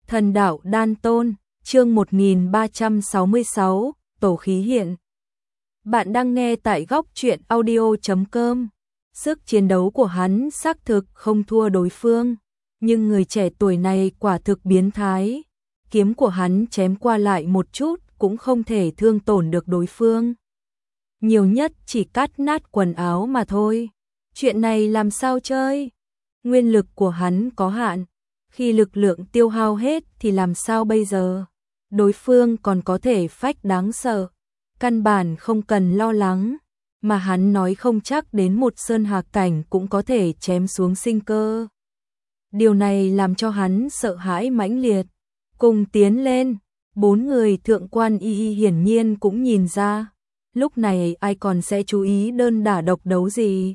Thần đạo đan tôn, chương 1366, tổ khí hiện. Bạn đang nghe tại góc truyện audio.com. Sức chiến đấu của hắn xác thực không thua đối phương, nhưng người trẻ tuổi này quả thực biến thái. Kiếm của hắn chém qua lại một chút cũng không thể thương tổn được đối phương. Nhiều nhất chỉ cắt nát quần áo mà thôi. Chuyện này làm sao chơi? Nguyên lực của hắn có hạn. Khi lực lượng tiêu hao hết thì làm sao bây giờ? Đối phương còn có thể phách đáng sợ. Căn bản không cần lo lắng. Mà hắn nói không chắc đến một sơn hà cảnh cũng có thể chém xuống sinh cơ. Điều này làm cho hắn sợ hãi mãnh liệt. Cùng tiến lên, 4 người thượng quan y hiển nhiên cũng nhìn ra. Lúc này ai còn sẽ chú ý đơn đả độc đấu gì.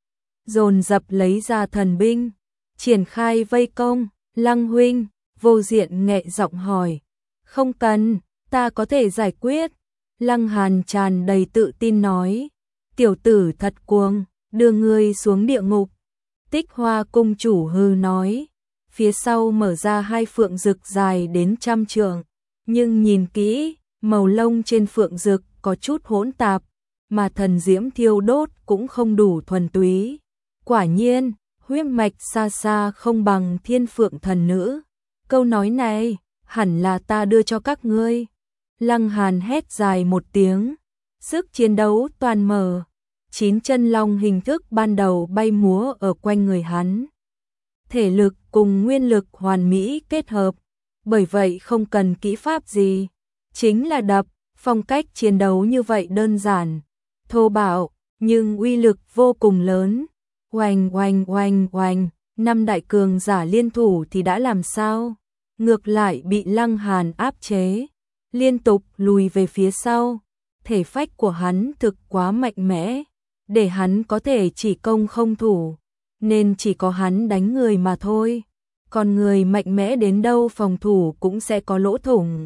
Dồn dập lấy ra thần binh, triển khai vây công. Lăng huynh, Vô Diện nghẹ giọng hỏi. Không cần, ta có thể giải quyết. Lăng Hàn tràn đầy tự tin nói. Tiểu tử thật cuồng, đưa ngươi xuống địa ngục. Tích Hoa cung chủ hư nói. Phía sau mở ra 2 phượng rực dài đến 100 trượng. Nhưng nhìn kỹ, màu lông trên phượng rực có chút hỗn tạp. Mà thần diễm thiêu đốt cũng không đủ thuần túy. Quả nhiên, huyết mạch xa xa không bằng thiên phượng thần nữ. Câu nói này, hẳn là ta đưa cho các ngươi. Lăng Hàn hét dài một tiếng. Sức chiến đấu toàn mở. 9 chân long hình thức ban đầu bay múa ở quanh người hắn. Thể lực cùng nguyên lực hoàn mỹ kết hợp. Bởi vậy không cần kỹ pháp gì. Chính là đập, phong cách chiến đấu như vậy đơn giản. Thô bạo, nhưng uy lực vô cùng lớn. Oanh oanh oanh oanh, 5 đại cường giả liên thủ thì đã làm sao? Ngược lại bị Lăng Hàn áp chế, liên tục lùi về phía sau. Thể phách của hắn thực quá mạnh mẽ, để hắn có thể chỉ công không thủ, nên chỉ có hắn đánh người mà thôi. Còn người mạnh mẽ đến đâu phòng thủ cũng sẽ có lỗ thủng.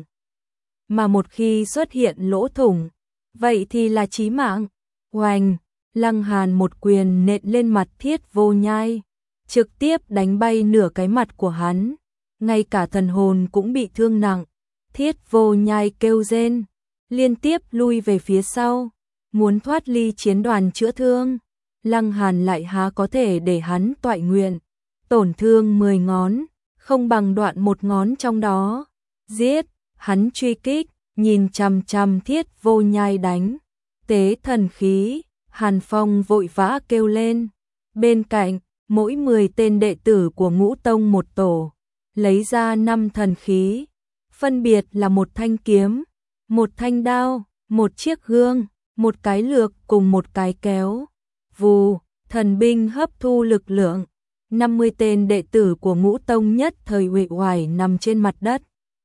Mà một khi xuất hiện lỗ thủng, vậy thì là chí mạng. Oanh! Lăng Hàn một quyền nện lên mặt Thiết Vô Nhai, trực tiếp đánh bay nửa cái mặt của hắn, ngay cả thần hồn cũng bị thương nặng. Thiết Vô Nhai kêu rên, liên tiếp lui về phía sau, muốn thoát ly chiến đoàn chữa thương. Lăng Hàn lại há có thể để hắn toại nguyện, tổn thương 10 ngón, không bằng đoạn một ngón trong đó. Giết, hắn truy kích, nhìn chằm chằm Thiết Vô Nhai đánh. Tế thần khí. Hàn Phong vội vã kêu lên. Bên cạnh, mỗi 10 tên đệ tử của Ngũ Tông một tổ, lấy ra 5 thần khí, phân biệt là một thanh kiếm, một thanh đao, một chiếc gương, một cái lược cùng một cái kéo. Vù, thần binh hấp thu lực lượng. 50 tên đệ tử của Ngũ Tông nhất thời uể oải nằm trên mặt đất.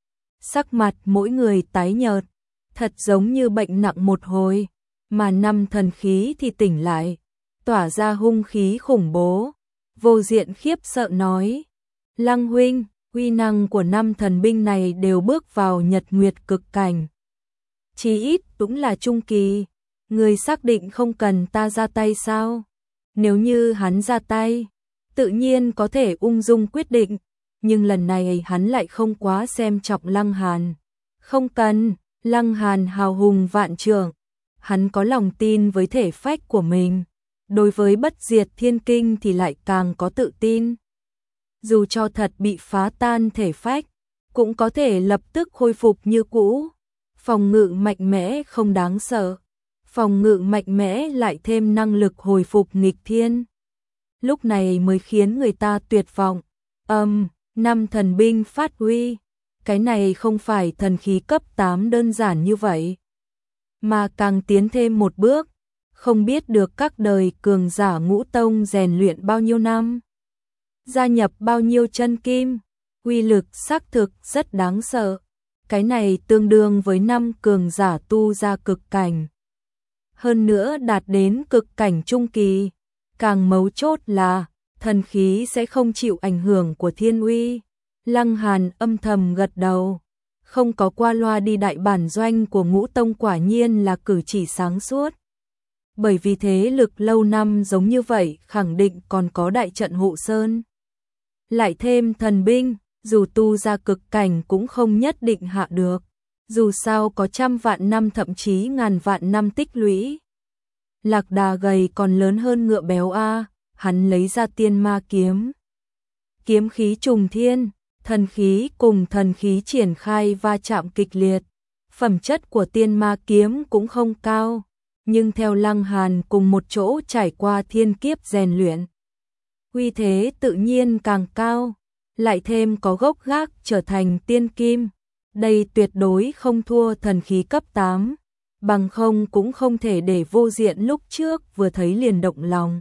Sắc mặt mỗi người tái nhợt, thật giống như bệnh nặng một hồi. Mà 5 thần khí thì tỉnh lại, tỏa ra hung khí khủng bố. Vô Diện khiếp sợ nói. Lăng huynh, uy năng của 5 thần binh này đều bước vào nhật nguyệt cực cảnh. Chí ít cũng là trung kỳ. Người xác định không cần ta ra tay sao? Nếu như hắn ra tay, tự nhiên có thể ung dung quyết định. Nhưng lần này hắn lại không quá xem trọng Lăng Hàn. Không cần, Lăng Hàn hào hùng vạn trượng. Hắn có lòng tin với thể phách của mình, đối với bất diệt thiên kinh thì lại càng có tự tin. Dù cho thật bị phá tan thể phách, cũng có thể lập tức khôi phục như cũ. Phòng ngự mạnh mẽ không đáng sợ, phòng ngự mạnh mẽ lại thêm năng lực hồi phục nghịch thiên. Lúc này mới khiến người ta tuyệt vọng. 5 thần binh phát huy, cái này không phải thần khí cấp 8 đơn giản như vậy. Mà càng tiến thêm một bước, không biết được các đời cường giả Ngũ Tông rèn luyện bao nhiêu năm, gia nhập bao nhiêu chân kim, uy lực xác thực rất đáng sợ. Cái này tương đương với 5 cường giả tu ra cực cảnh. Hơn nữa đạt đến cực cảnh trung kỳ, càng mấu chốt là thần khí sẽ không chịu ảnh hưởng của thiên uy. Lăng Hàn âm thầm gật đầu. Không có qua loa đi đại bản doanh của Ngũ Tông quả nhiên là cử chỉ sáng suốt. Bởi vì thế lực lâu năm giống như vậy khẳng định còn có đại trận hộ sơn. Lại thêm thần binh, dù tu ra cực cảnh cũng không nhất định hạ được, dù sao có trăm vạn năm thậm chí ngàn vạn năm tích lũy. Lạc Đà gầy còn lớn hơn ngựa béo a, hắn lấy ra tiên ma kiếm. Kiếm khí trùng thiên, thần khí cùng thần khí triển khai va chạm kịch liệt. Phẩm chất của tiên ma kiếm cũng không cao, nhưng theo Lăng Hàn cùng một chỗ trải qua thiên kiếp rèn luyện, uy thế tự nhiên càng cao, lại thêm có gốc gác trở thành tiên kim, đây tuyệt đối không thua thần khí cấp 8, bằng không cũng không thể để Vô Diện lúc trước vừa thấy liền động lòng.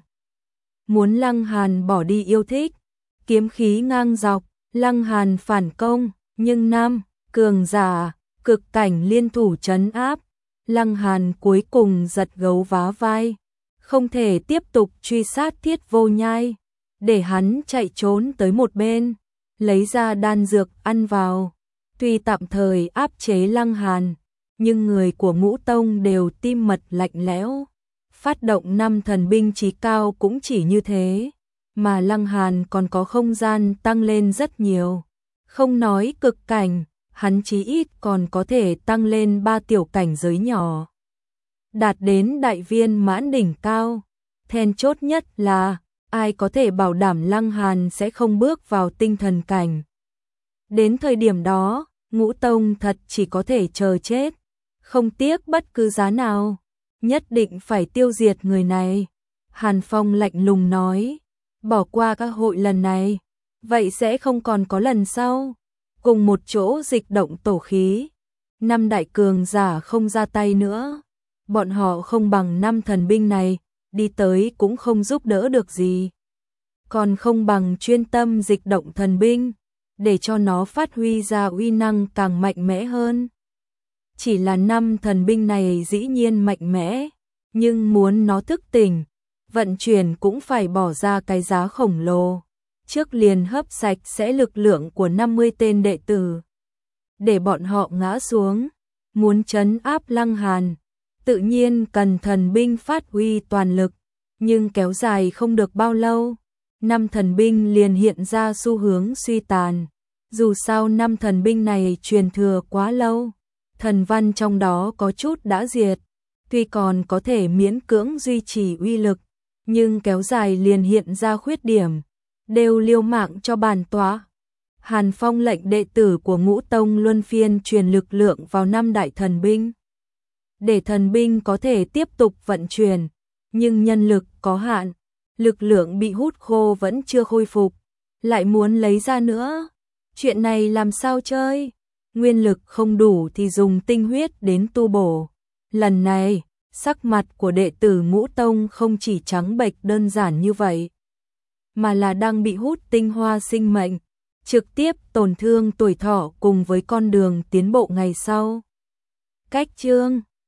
Muốn Lăng Hàn bỏ đi yêu thích, kiếm khí ngang dọc, Lăng Hàn phản công, nhưng năm cường giả cực cảnh liên thủ trấn áp, Lăng Hàn cuối cùng giật gấu vá vai, không thể tiếp tục truy sát Thiết Vô Nhai, để hắn chạy trốn tới một bên, lấy ra đan dược ăn vào. Tuy tạm thời áp chế Lăng Hàn, nhưng người của Ngũ Tông đều tim mật lạnh lẽo. Phát động 5 thần binh chí cao cũng chỉ như thế, mà Lăng Hàn còn có không gian tăng lên rất nhiều. Không nói cực cảnh, hắn chí ít còn có thể tăng lên 3 tiểu cảnh giới nhỏ. Đạt đến đại viên mãn đỉnh cao. Then chốt nhất là, ai có thể bảo đảm Lăng Hàn sẽ không bước vào tinh thần cảnh. Đến thời điểm đó, Ngũ Tông thật chỉ có thể chờ chết, không tiếc bất cứ giá nào, nhất định phải tiêu diệt người này. Hàn Phong lạnh lùng nói, bỏ qua các hội lần này, vậy sẽ không còn có lần sau. Cùng một chỗ dịch động tổ khí, 5 đại cường giả không ra tay nữa, bọn họ không bằng 5 thần binh này, đi tới cũng không giúp đỡ được gì. Còn không bằng chuyên tâm dịch động thần binh, để cho nó phát huy ra uy năng càng mạnh mẽ hơn. Chỉ là 5 thần binh này dĩ nhiên mạnh mẽ, nhưng muốn nó thức tỉnh, vận chuyển cũng phải bỏ ra cái giá khổng lồ. Trước liền hấp sạch sẽ lực lượng của 50 tên đệ tử, để bọn họ ngã xuống. Muốn trấn áp Lăng Hàn, tự nhiên cần thần binh phát huy toàn lực, nhưng kéo dài không được bao lâu, 5 thần binh liền hiện ra xu hướng suy tàn. Dù sao 5 thần binh này truyền thừa quá lâu, thần văn trong đó có chút đã diệt, tuy còn có thể miễn cưỡng duy trì uy lực, nhưng kéo dài liền hiện ra khuyết điểm, đều liều mạng cho bản tọa. Hàn Phong lệnh đệ tử của Ngũ Tông luân phiên truyền lực lượng vào 5 đại thần binh, để thần binh có thể tiếp tục vận chuyển, nhưng nhân lực có hạn, lực lượng bị hút khô vẫn chưa khôi phục, lại muốn lấy ra nữa. Chuyện này làm sao chơi? Nguyên lực không đủ thì dùng tinh huyết đến tu bổ. Lần này, sắc mặt của đệ tử Ngũ Tông không chỉ trắng bệch đơn giản như vậy, mà là đang bị hút tinh hoa sinh mệnh, trực tiếp tổn thương tuổi thọ cùng với con đường tiến bộ ngày sau. Cách chương